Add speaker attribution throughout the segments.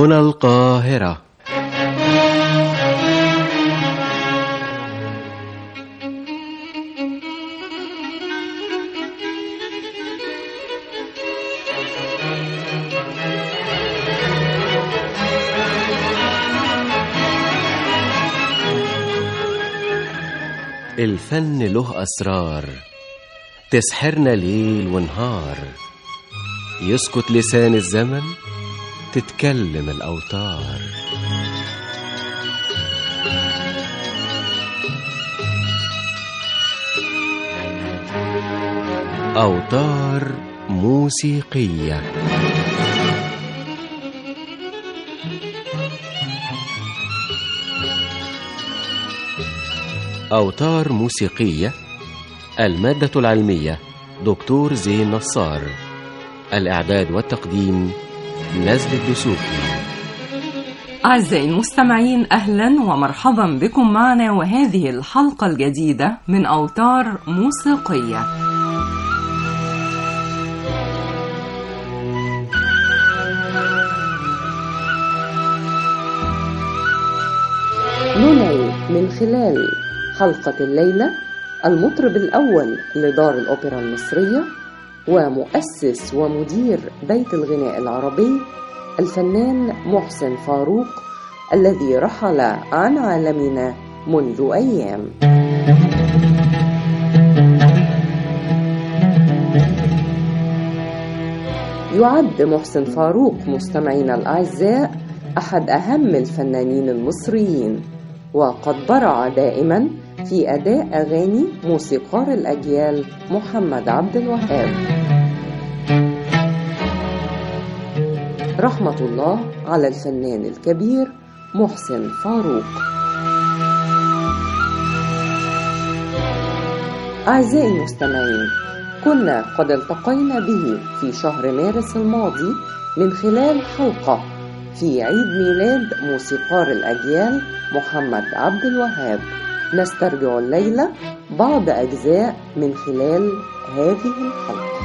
Speaker 1: هنا القاهرة. الفن له أسرار تسحرنا ليل ونهار، يسكت لسان الزمن تتكلم الأوتار. أوتار موسيقية. أوتار موسيقية. المادة العلمية دكتور زين نصار. الإعداد والتقديم نزل الدسوقي.
Speaker 2: أعزائي المستمعين، أهلا ومرحبا بكم معنا وهذه الحلقة الجديدة من أوتار موسيقية.
Speaker 3: ننعي من خلال حلقة الليلة المطرب الأول لدار الأوبرا المصرية ومؤسس ومدير بيت الغناء العربي، الفنان محسن فاروق، الذي رحل عن عالمنا منذ أيام. يعد محسن فاروق مستمعينا الأعزاء أحد أهم الفنانين المصريين، وقد برع دائما في أداء أغاني موسيقار الأجيال محمد عبد الوهاب رحمة الله على الفنان الكبير محسن فاروق. أعزائي المستمعين، كنا قد التقينا به في شهر مارس الماضي من خلال حلقة في عيد ميلاد موسيقار الأجيال محمد عبد الوهاب. نسترجع الليلة بعض أجزاء من خلال هذه الحلقة.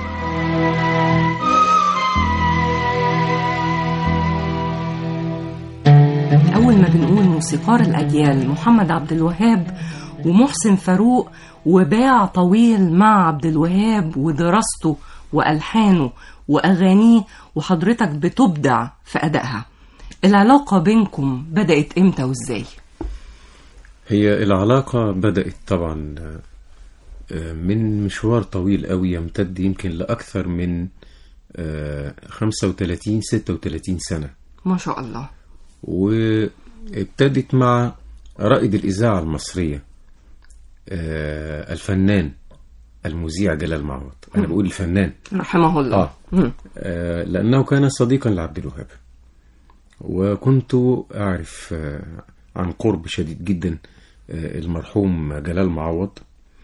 Speaker 2: أول ما بنقول موسيقار الأجيال محمد عبد الوهاب ومحسن فاروق، وباع طويل مع عبد الوهاب ودراسته وألحانه وأغانيه، وحضرتك بتبدع في أدائها. العلاقة بينكم بدأت إمتى وإزاي؟
Speaker 4: هي العلاقة بدأت طبعا من مشوار طويل قوي يمتد يمكن لأكثر من 35-36 سنة
Speaker 2: ما شاء الله.
Speaker 4: وابتدت مع رائد الإذاعة المصرية الفنان المذيع جلال معوض. أنا بقول الفنان
Speaker 2: رحمه الله.
Speaker 4: لأنه كان صديقا لعبد الوهاب، وكنت أعرف عن قرب شديد جدا المرحوم جلال معوض،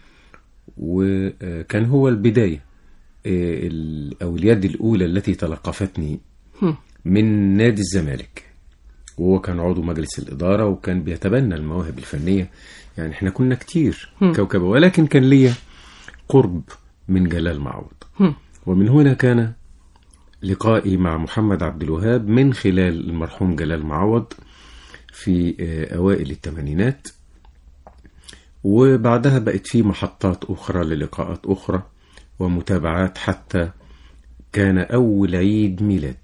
Speaker 4: وكان هو البداية أو اليد الأولى التي تلقفتني من نادي الزمالك، وهو كان عضو مجلس الإدارة وكان بيتبنى المواهب الفنية. يعني احنا كنا كتير كوكبة، ولكن كان ليا قرب من جلال معوض. ومن هنا كان لقائي مع محمد عبد الوهاب من خلال المرحوم جلال معوض في أوائل الثمانينات، وبعدها بقت في محطات أخرى للقاءات أخرى ومتابعات، حتى كان أول عيد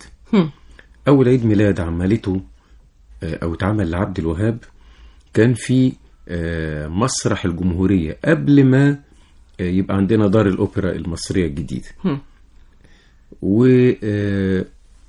Speaker 4: ميلاد عملته أو اتعمل لعبد الوهاب كان في مسرح الجمهورية قبل ما يبقى عندنا دار الأوبرا المصرية الجديدة. وكان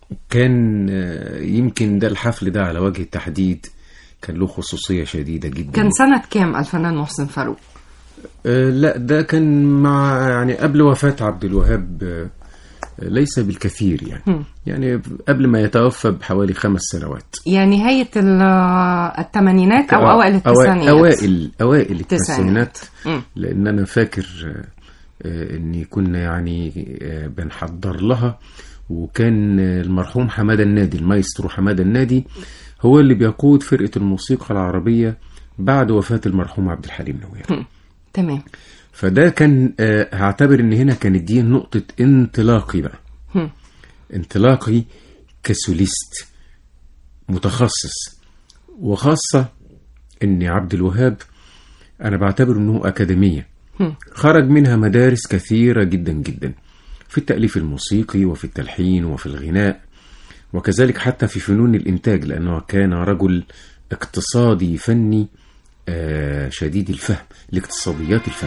Speaker 4: يمكن ده الحفل ده على وجه التحديد كان له خصوصية شديدة جدا.
Speaker 2: كان سنة كام الفنان محسن فاروق؟
Speaker 4: لا، ده كان مع يعني قبل وفاة عبد الوهاب، ليس بالكثير يعني قبل ما يتوفى بحوالي 5 سنوات،
Speaker 2: يعني نهاية الثمانينات أو أوائل التسعينات.
Speaker 4: أوائل التسعينات. لأن أنا فاكر إني كنا يعني بنحضر لها، وكان المرحوم حمادة النادي، المايسترو حمادة النادي، هو اللي بيقود فرقة الموسيقى العربية بعد وفاة المرحوم عبد الحليم نوير.
Speaker 2: تمام.
Speaker 4: فده كان هعتبر ان هنا كانت دي نقطة انطلاقي بقى، انطلاقي كسوليست متخصص، وخاصة ان عبد الوهاب انا بعتبر انه اكاديمية خرج منها مدارس كثيرة جدا جدا في التأليف الموسيقي وفي التلحين وفي الغناء، وكذلك حتى في فنون الإنتاج، لأنه كان رجل اقتصادي فني شديد الفهم لاقتصاديات الفن.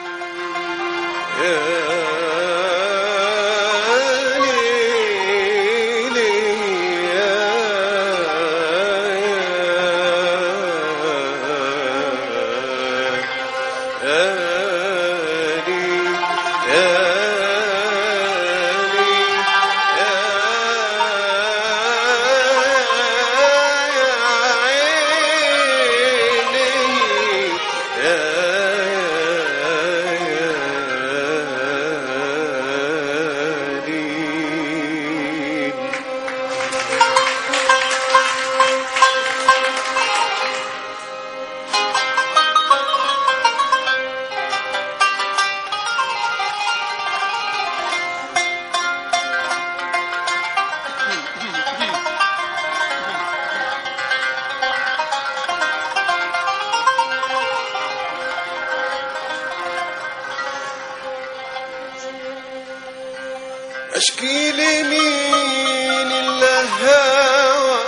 Speaker 5: أشكي لمين الهوى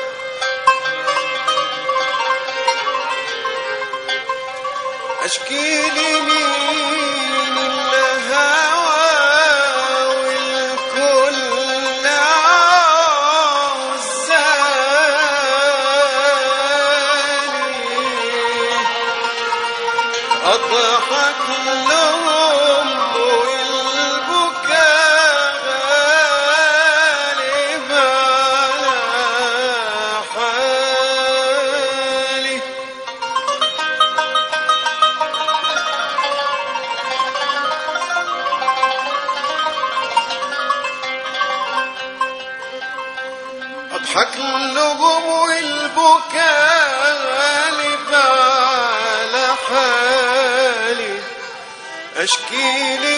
Speaker 5: أشكي لمين الهوى والكل عزاني أضحك لهم أضحك لهم والبكاء غالب على حالي أشكي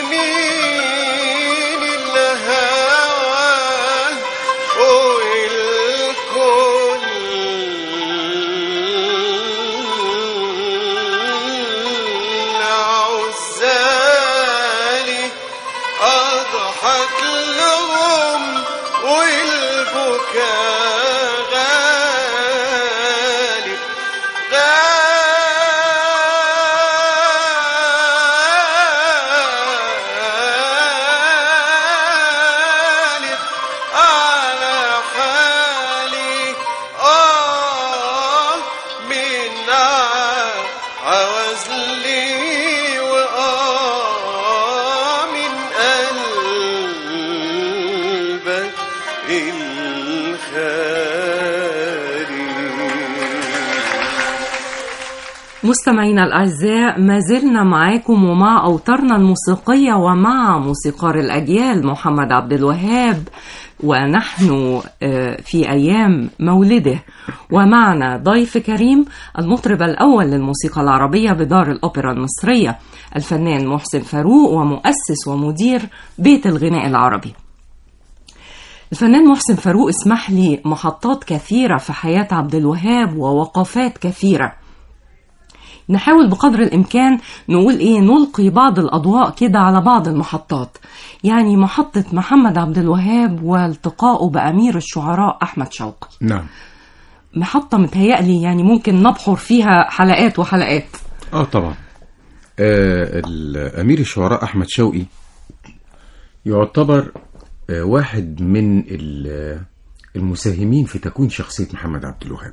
Speaker 5: لمين الهوى والكل عزالي أضحك لهم والبكاء
Speaker 2: مستمعينا الأعزاء، ما زلنا معاكم ومع أوتارنا الموسيقية ومع موسيقار الأجيال محمد عبد الوهاب، ونحن في أيام مولده، ومعنا ضيف كريم المطرب الأول للموسيقى العربية بدار الأوبرا المصرية الفنان محسن فاروق، ومؤسس ومدير بيت الغناء العربي. الفنان محسن فاروق اسمح لي محطات كثيرة في حياة عبد الوهاب ووقفات كثيرة، نحاول بقدر الإمكان نقول نلقي بعض الأضواء كده على بعض المحطات. يعني محطة محمد عبد الوهاب والتقائه بأمير الشعراء أحمد شوقي.
Speaker 4: نعم.
Speaker 2: محطة متهيألي يعني ممكن نبحر فيها حلقات وحلقات.
Speaker 4: طبعا. الأمير الشعراء أحمد شوقي يعتبر واحد من المساهمين في تكوين شخصية محمد عبد الوهاب.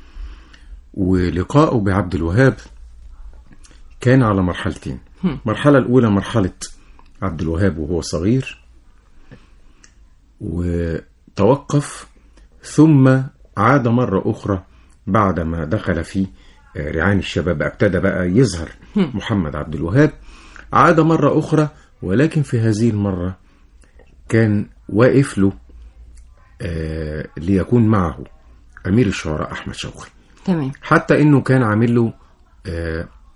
Speaker 4: ولقائه بعبد الوهاب كان على مرحلتين. المرحلة الأولى مرحلة عبد الوهاب وهو صغير وتوقف، ثم عاد مرة أخرى بعدما دخل في رعاية الشباب، ابتدى بقى يظهر محمد عبد الوهاب. عاد مرة أخرى، ولكن في هذه المرة كان واقف له ليكون معه أمير الشعراء أحمد شوقي.
Speaker 2: تمام.
Speaker 4: حتى إنه كان عامل له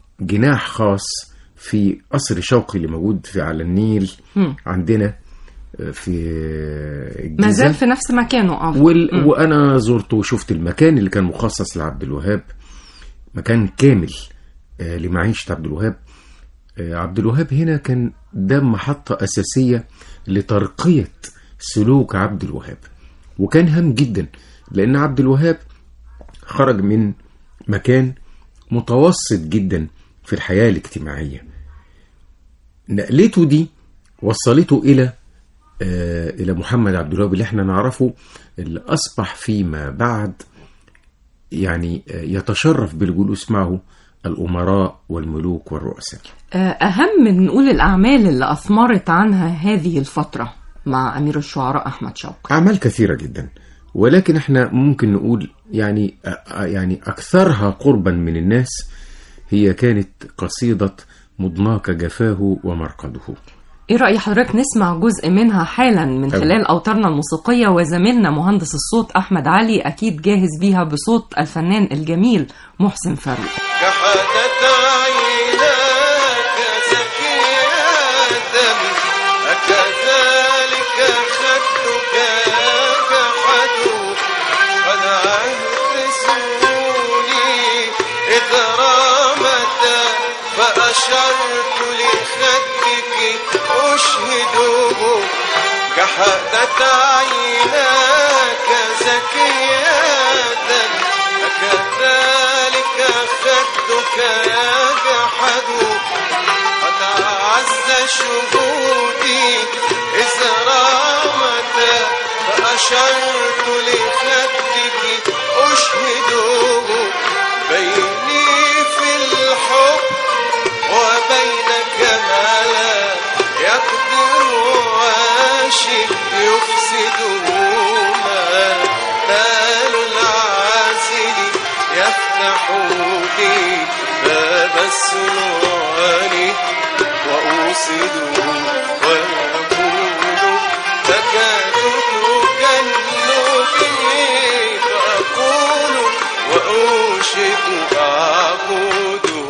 Speaker 4: جناح خاص في قصر شوقي اللي موجود على النيل عندنا، في
Speaker 2: ما
Speaker 4: الجيزة.
Speaker 2: زال في نفس مكانه.
Speaker 4: وأنا زرته وشفت المكان اللي كان مخصص لعبد الوهاب، مكان كامل لمعيشة عبد الوهاب. عبد الوهاب هنا كان ده محطة أساسية لترقية سلوك عبد الوهاب، وكان هام جدا لأن عبد الوهاب خرج من مكان متوسط جدا في الحياة الاجتماعية. نقلته دي وصلته إلى محمد عبد الوهاب اللي احنا نعرفه، اللي أصبح فيما بعد يعني يتشرف بالجلوس معه الأمراء والملوك والرؤساء.
Speaker 2: أهم من نقول الأعمال اللي أثمرت عنها هذه الفترة مع أمير الشعراء أحمد شوقي.
Speaker 4: أعمال كثيرة جدا، ولكن احنا ممكن نقول يعني أكثرها قربا من الناس هي كانت قصيدة مضناك جفاه ومرقده.
Speaker 2: ايه رأي حضرتك نسمع جزء منها حالا من خلال أوتارنا الموسيقية، وزميلنا مهندس الصوت أحمد علي أكيد جاهز بيها بصوت الفنان الجميل محسن فاروق.
Speaker 5: كحدت عيناك زكي آدم أكذلك خدك كحد قد عهدسوني إذ رامت فأشرت لخدك أشهده كحدت عيناك زكي آدم أكذلك خدك يا جحد قد عز شهودي إذ رامت فأشرت لخدك أشهده بيني في الحب وبينك ما لا يقدر عاشق يفسده مال العازل يفتح لي باب السلطان وأوصده ويقول تكاد تجنبني فأقول وأوشك أعبده.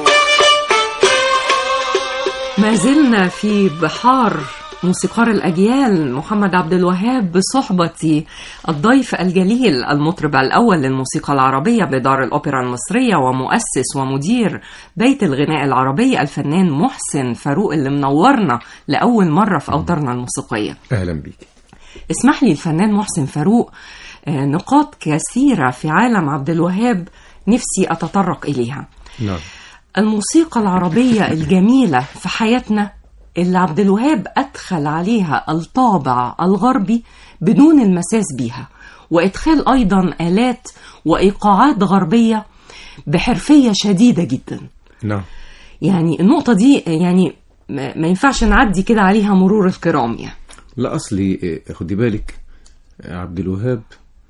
Speaker 2: ما زلنا في بحار موسيقار الأجيال محمد عبد الوهاب بصحبة الضيف الجليل المطرب الأول للموسيقى العربية بدار الأوبرا المصرية ومؤسس ومدير بيت الغناء العربي الفنان محسن فاروق اللي منورنا لأول مرة في أوتارنا الموسيقية.
Speaker 4: أهلا بيك.
Speaker 2: اسمح لي الفنان محسن فاروق، نقاط كثيرة في عالم عبد الوهاب نفسي أتطرق إليها.
Speaker 4: نعم.
Speaker 2: الموسيقى العربية الجميلة في حياتنا اللي عبد الوهاب أدخل عليها الطابع الغربي بدون المساس بيها، وإدخال أيضا آلات وإيقاعات غربية بحرفية شديدة جدا.
Speaker 4: نعم.
Speaker 2: يعني النقطة دي يعني ما ينفعش نعدي كده عليها مرور الكرام يعني.
Speaker 4: لا، أصلي خدي بالك عبد الوهاب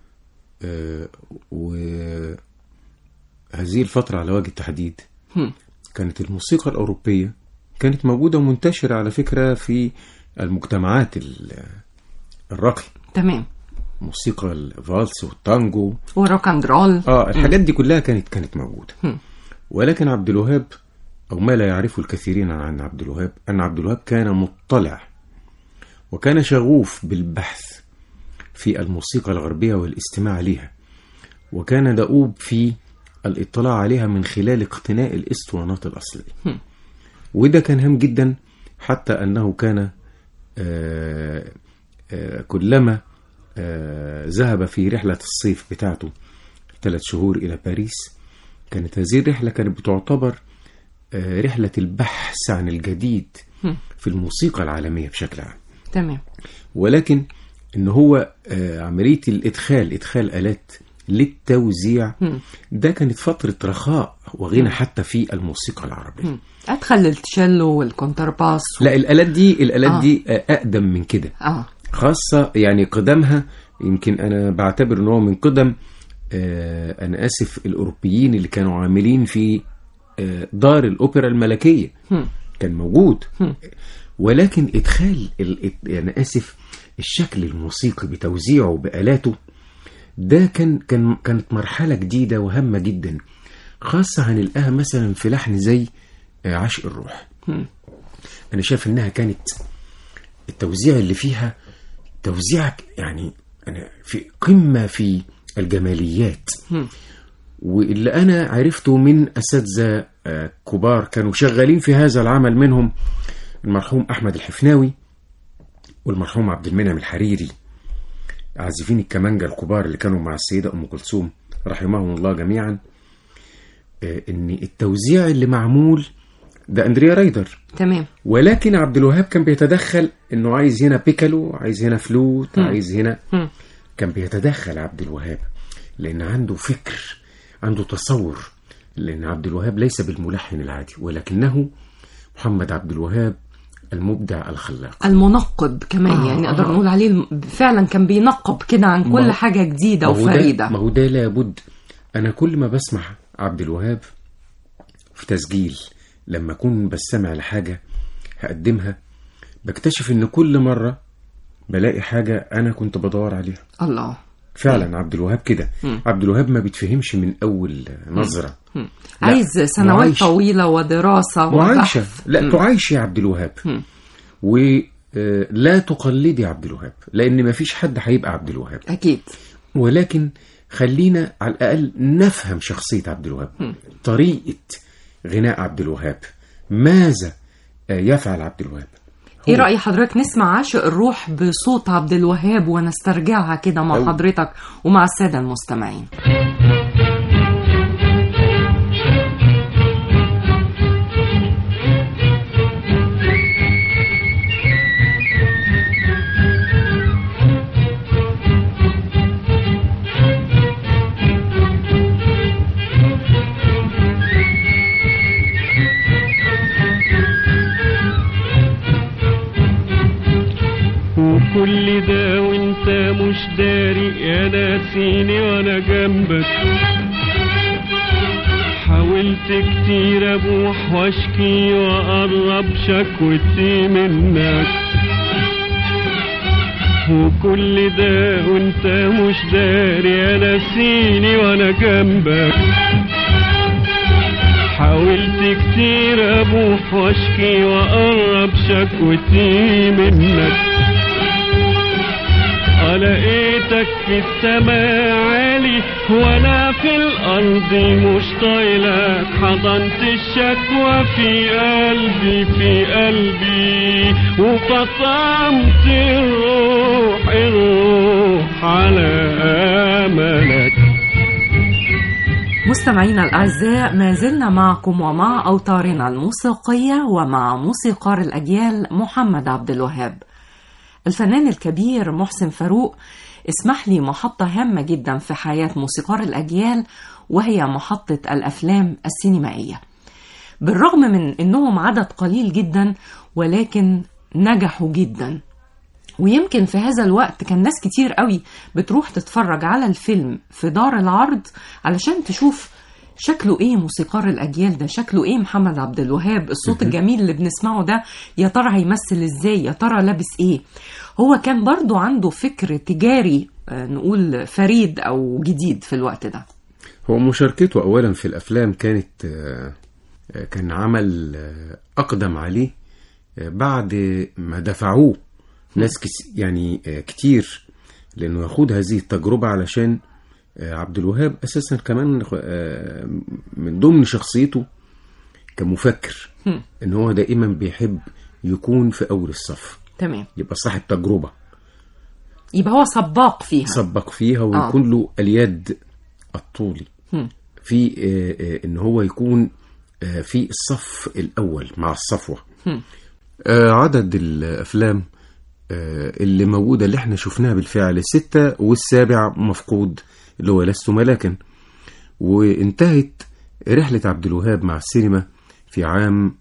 Speaker 4: وهذه الفترة على وجه التحديد كانت الموسيقى الأوروبية كانت موجودة ومنتشرة على فكرة في المجتمعات الراقية.
Speaker 2: تمام.
Speaker 4: موسيقى الفالس والتانجو
Speaker 2: والروك اند رول.
Speaker 4: الحاجات دي كلها كانت موجودة. ولكن عبد الوهاب، أو ما لا يعرفه الكثيرين عن عبد الوهاب، أن عبد الوهاب كان مطلع وكان شغوف بالبحث في الموسيقى الغربية والاستماع لها، وكان دؤوب في الاطلاع عليها من خلال اقتناء الاسطوانات الأصلية. وده كان هام جدا، حتى أنه كان كلما ذهب في رحلة الصيف بتاعته 3 شهور إلى باريس، كانت هذه الرحلة كانت بتعتبر رحلة البحث عن الجديد في الموسيقى العالمية بشكل عام.
Speaker 2: تمام.
Speaker 4: ولكن إن هو عملية إدخال آلات للتوزيع ده كانت فترة رخاء وغنى حتى في الموسيقى العربية.
Speaker 2: أدخل التشيلو والكونترباس
Speaker 4: لا، الآلات دي أقدم من كده. خاصة يعني قدمها، يمكن أنا بعتبر أنه من قدم أنا آسف الأوروبيين اللي كانوا عاملين في دار الأوبرا الملكية كان موجود. ولكن إدخال أنا آسف الشكل الموسيقي بتوزيعه بآلاته ده كانت مرحلة جديدة وهامة جدا، خاصة هنلقاها مثلا في لحن زي عشق الروح. أنا شايف إنها كانت التوزيع اللي فيها توزيع يعني أنا في قمة في الجماليات. واللي أنا عرفته من أساتذة كبار كانوا شغالين في هذا العمل، منهم المرحوم أحمد الحفناوي والمرحوم عبد المنعم الحريري، عازفين الكمانجا الكبار اللي كانوا مع السيدة أم كلثوم رحمهم الله جميعا. إن التوزيع اللي معمول ده أندريا رايدر،
Speaker 2: تمام،
Speaker 4: ولكن عبد الوهاب كان بيتدخل، إنه عايز هنا بيكالو، عايز هنا فلوت، عايز هنا كان بيتدخل عبد الوهاب لأن عنده فكر، عنده تصور. لأن عبد الوهاب ليس بالملحن العادي، ولكنه محمد عبد الوهاب المبدع الخلاق
Speaker 2: المنقب كمان. يعني نقدر نقول عليه فعلا كان بينقب كده عن كل حاجة جديدة وفريدة.
Speaker 4: ما هو ده لابد. أنا كل ما بسمع عبد الوهاب في تسجيل، لما أكون بستمع لحاجة هقدمها، بكتشف إن كل مرة بلاقي حاجة أنا كنت بدور عليها.
Speaker 2: الله،
Speaker 4: فعلا عبد الوهاب كده. عبد الوهاب ما بيتفهمش من أول نظرة،
Speaker 2: عايز سنوات طويلة ودراسة
Speaker 4: وعايشة. لا تعيش يا عبد الوهاب، ولا تقلدي عبد الوهاب، لأن ما فيش حد هيبقى عبد الوهاب
Speaker 2: أكيد.
Speaker 4: ولكن خلينا على الأقل نفهم شخصية عبد الوهاب، طريقة غناء عبد الوهاب، ماذا يفعل عبد الوهاب.
Speaker 2: ايه رأي حضرتك نسمع عاشق الروح بصوت عبد الوهاب ونسترجعها كده مع حضرتك ومع السادة المستمعين؟
Speaker 6: كل ده وانت مش داري يا ناسيني وانا جنبك، حاولت كتير ابوح واشكي واقرب شكوتي منك، وكل ده وانت مش داري يا ناسيني وانا جنبك، حاولت كتير ابوح واشكي واقرب شكوتي منك، لقيتك في السماء عالي وانا في الارض مش طايلك، حضنت الشكوى في قلبي في قلبي وفطمت الروح على املك.
Speaker 2: مستمعينا الأعزاء، ما زلنا معكم ومع أوتارنا الموسيقية ومع موسيقار الأجيال محمد عبد الوهاب. الفنان الكبير محسن فاروق اسمح لي محطة هامة جدا في حياة موسيقار الأجيال، وهي محطة الأفلام السينمائية. بالرغم من أنهم عدد قليل جدا ولكن نجحوا جدا، ويمكن في هذا الوقت كان ناس كتير قوي بتروح تتفرج على الفيلم في دار العرض علشان تشوف شكله ايه موسيقار الأجيال ده، شكله ايه محمد عبد الوهاب، الصوت الجميل اللي بنسمعه ده يا ترى هيمثل ازاي، يا ترى لابس ايه. هو كان برضو عنده فكر تجاري نقول فريد او جديد في الوقت ده.
Speaker 4: هو مشاركته اولا في الافلام كان عمل اقدم عليه بعد ما دفعوه ناس يعني كتير لانه ياخد هذه التجربة، علشان عبد الوهاب اساسا كمان من ضمن شخصيته كمفكر ان هو دائما بيحب يكون في اول الصف،
Speaker 2: تمام،
Speaker 4: يبقى صاحب تجربة،
Speaker 2: يبقى هو سباق فيها
Speaker 4: ويكون له اليد الطولي في ان هو يكون في الصف الاول مع الصفوة. عدد الافلام اللي موجودة اللي احنا شفناها بالفعل 6 والسابع مفقود اللي هو لست ملاكا. وانتهت رحلة عبد الوهاب مع السينما في عام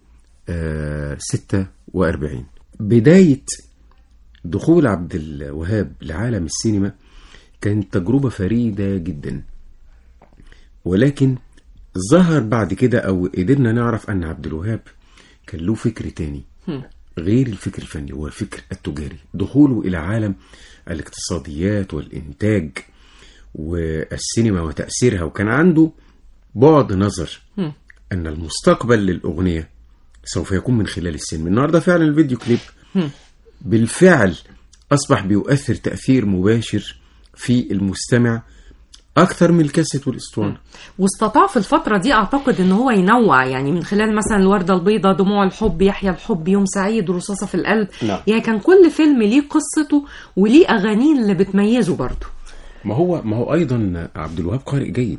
Speaker 4: 46. بداية دخول عبد الوهاب لعالم السينما كانت تجربة فريدة جدا، ولكن ظهر بعد كده أو قدرنا نعرف أن عبد الوهاب كان له فكر تاني غير الفكر الفني، هو الفكر التجاري. دخوله إلى عالم الاقتصاديات والإنتاج والسينما وتأثيرها، وكان عنده بعد نظر أن المستقبل للأغنية سوف يكون من خلال السينما. النهاردة فعلا الفيديو كليب بالفعل أصبح بيؤثر تأثير مباشر في المستمع أكثر من الكاسيت والإسطوانة.
Speaker 2: واستطاع في الفترة دي أعتقد أن هو ينوع، يعني من خلال مثلا الوردة البيضاء، دموع الحب، يحيى الحب، يوم سعيد، رصاصة في القلب.
Speaker 4: نعم.
Speaker 2: يعني كان كل فيلم ليه قصته وليه أغانيه اللي بتميزه برضه.
Speaker 4: ما هو أيضا عبد الوهاب قارئ جيد.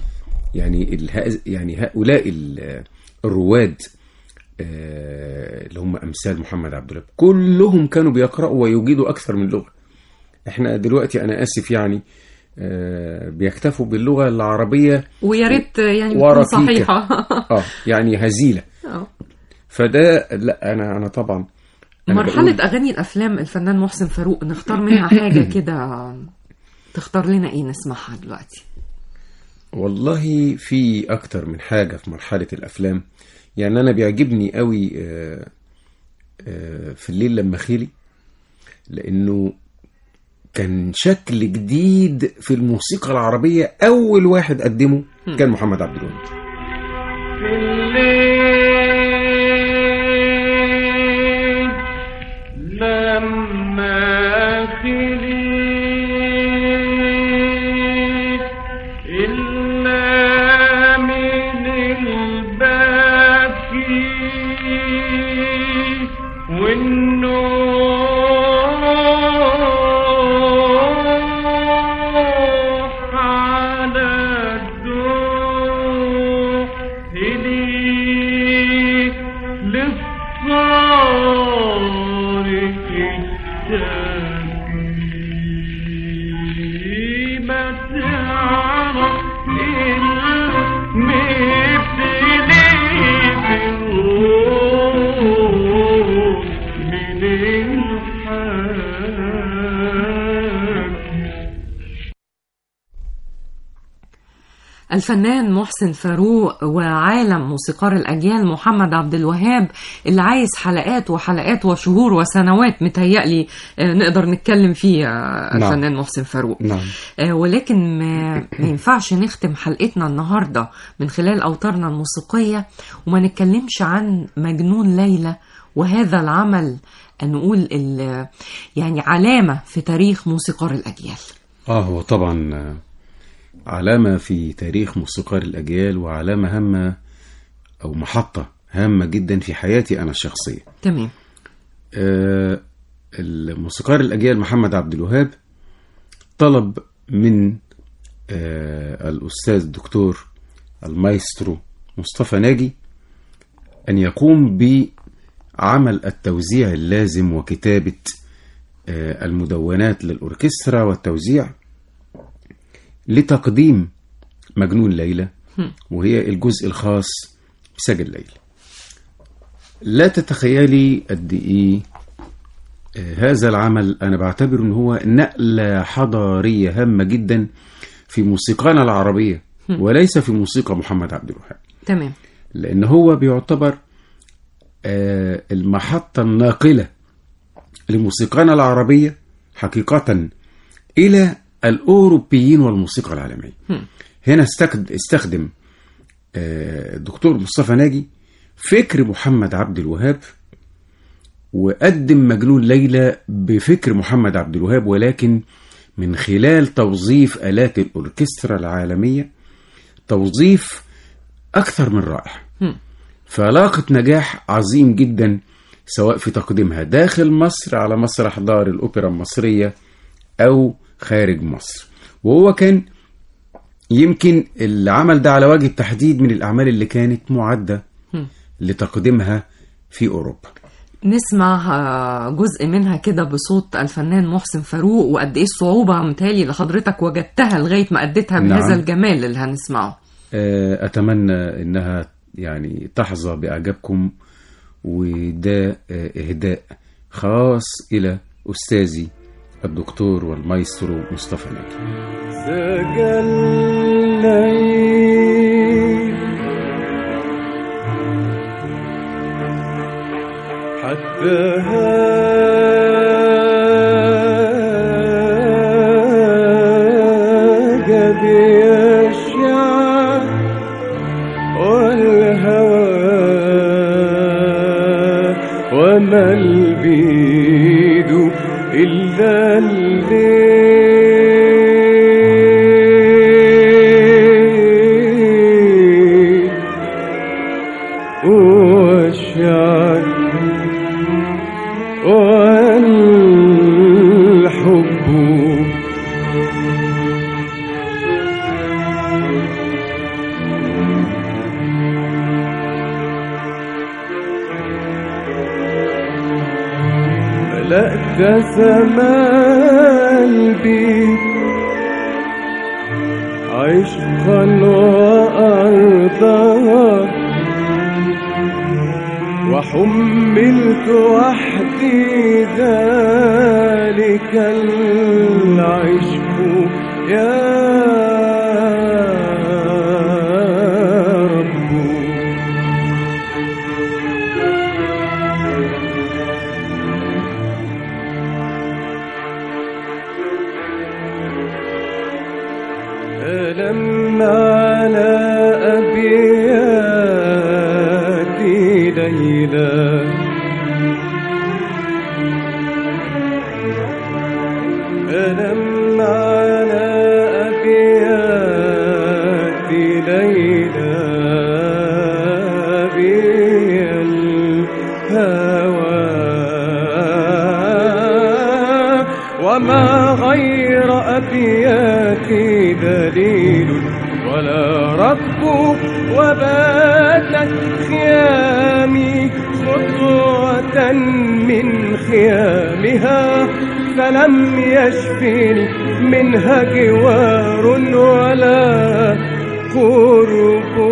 Speaker 4: يعني هؤلاء الرواد اللي هم أمثال محمد عبد الوهاب كلهم كانوا بيقرأوا ويجيدوا أكثر من لغة. احنا دلوقتي أنا آسف يعني بيكتفوا باللغة العربية،
Speaker 2: ويا ريت يعني تكون صحيحة.
Speaker 4: يعني هزيلة. فده لا، أنا طبعا
Speaker 2: مرحلة أغاني الأفلام الفنان محسن فاروق نختار منها حاجة كده، تختار لنا إيه نسمعها دلوقتي؟
Speaker 4: والله في أكتر من حاجة في مرحلة الأفلام. يعني أنا بيعجبني قوي في الليل لما خيلي، لأنه كان شكل جديد في الموسيقى العربية. أول واحد قدمه كان محمد عبد الوهاب.
Speaker 6: في الليل لما خيلي إلا من الباكي
Speaker 2: الفنان محسن فاروق وعالم موسيقار الأجيال محمد عبد الوهاب، اللي عايز حلقات وحلقات وشهور وسنوات متهيألي نقدر نتكلم فيه. الفنان محسن فاروق.
Speaker 4: نعم.
Speaker 2: ولكن ما ينفعش نختم حلقتنا النهاردة من خلال أوتارنا الموسيقية وما نتكلمش عن مجنون ليلى، وهذا العمل نقول يعني علامة في تاريخ موسيقار الأجيال.
Speaker 4: هو طبعا علامة في تاريخ موسيقار الأجيال، وعلامة هامة أو محطة هامة جدا في حياتي أنا الشخصية.
Speaker 2: تمام.
Speaker 4: الموسيقار الأجيال محمد عبد الوهاب طلب من الأستاذ الدكتور المايسترو مصطفى ناجي أن يقوم بعمل التوزيع اللازم وكتابة المدونات للأوركسترا والتوزيع لتقديم مجنون ليلى، وهي الجزء الخاص بسجل ليلى. لا تتخيلي قد إيه هذا العمل أنا بعتبره أنه هو نقلة حضارية هامة جدا في موسيقانا العربية، وليس في موسيقى محمد عبد الوهاب.
Speaker 2: تمام.
Speaker 4: لأن هو بيعتبر المحطة الناقلة لموسيقانا العربية حقيقة إلى الأوروبيين والموسيقى العالمية. هنا استخدم الدكتور مصطفى ناجي فكر محمد عبد الوهاب، وقدم مجنون ليلى بفكر محمد عبد الوهاب، ولكن من خلال توظيف آلات الأوركسترا العالمية توظيف أكثر من رائع. فلاقت نجاح عظيم جدا، سواء في تقديمها داخل مصر على مسرح دار الأوبرا المصرية أو خارج مصر. وهو كان يمكن العمل ده على وجه التحديد من الأعمال اللي كانت معدة لتقديمها في أوروبا.
Speaker 2: نسمع جزء منها كده بصوت الفنان محسن فاروق، وقد إيه الصعوبة متهيألي لحضرتك وجدتها لغاية ما أديتها بهذا
Speaker 4: نعم.
Speaker 2: الجمال اللي هنسمعه.
Speaker 4: أتمنى إنها يعني تحظى بإعجابكم، وده إهداء خاص إلى أستاذي الدكتور والمايسترو مصطفى ناجي.
Speaker 6: سجل ليل حتى هاج بي الشعر والهوى وما البيد إلا
Speaker 7: ابتسم قلبي عشقا وأرضا وحملت وحدي ذلك العشق يا رب. ألم على أبياتي ليلى ألم على أبياتي ليلى بي الهوى وما غير أبياتي دليل ولا رب وباتت خيامي خطوة من خيامها فلم يشفني منها جوار ولا قرب.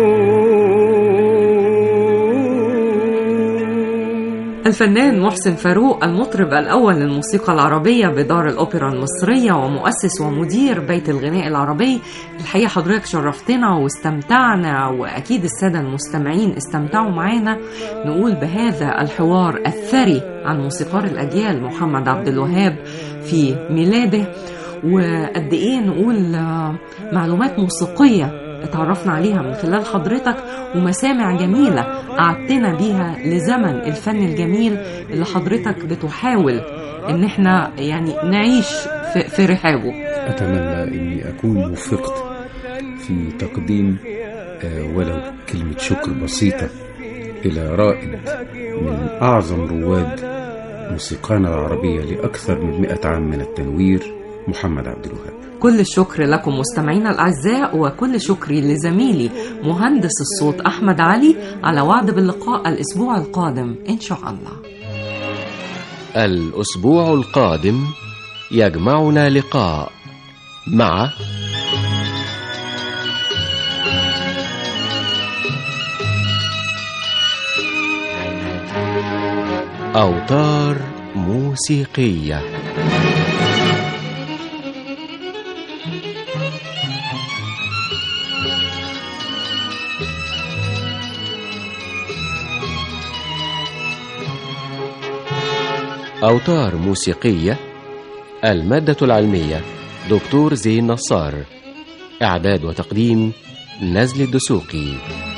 Speaker 2: الفنان محسن فاروق المطرب الأول للموسيقى العربية بدار الأوبرا المصرية ومؤسس ومدير بيت الغناء العربي، الحقيقة حضرتك شرفتنا واستمتعنا وأكيد السادة المستمعين استمتعوا معانا. نقول بهذا الحوار الثري عن موسيقار الأجيال محمد عبد الوهاب في ميلاده، وقد إيه نقول معلومات موسيقية اتعرفنا عليها من خلال حضرتك ومسامع جميلة قعدتنا بيها لزمن الفن الجميل اللي حضرتك بتحاول ان احنا يعني نعيش في رحابه.
Speaker 4: أتمنى أني أكون وفقت في تقديم ولو كلمة شكر بسيطة إلى رائد من أعظم رواد موسيقانا العربية لأكثر من 100 عام من التنوير، محمد عبد الوهاب.
Speaker 2: كل الشكر لكم مستمعينا الأعزاء، وكل شكري لزميلي مهندس الصوت أحمد علي. على وعد باللقاء الأسبوع القادم إن شاء الله.
Speaker 1: الأسبوع القادم يجمعنا لقاء مع أوتار موسيقية. أوتار موسيقية. المادة العلمية دكتور زين نصار. إعداد وتقديم نزل الدسوقي.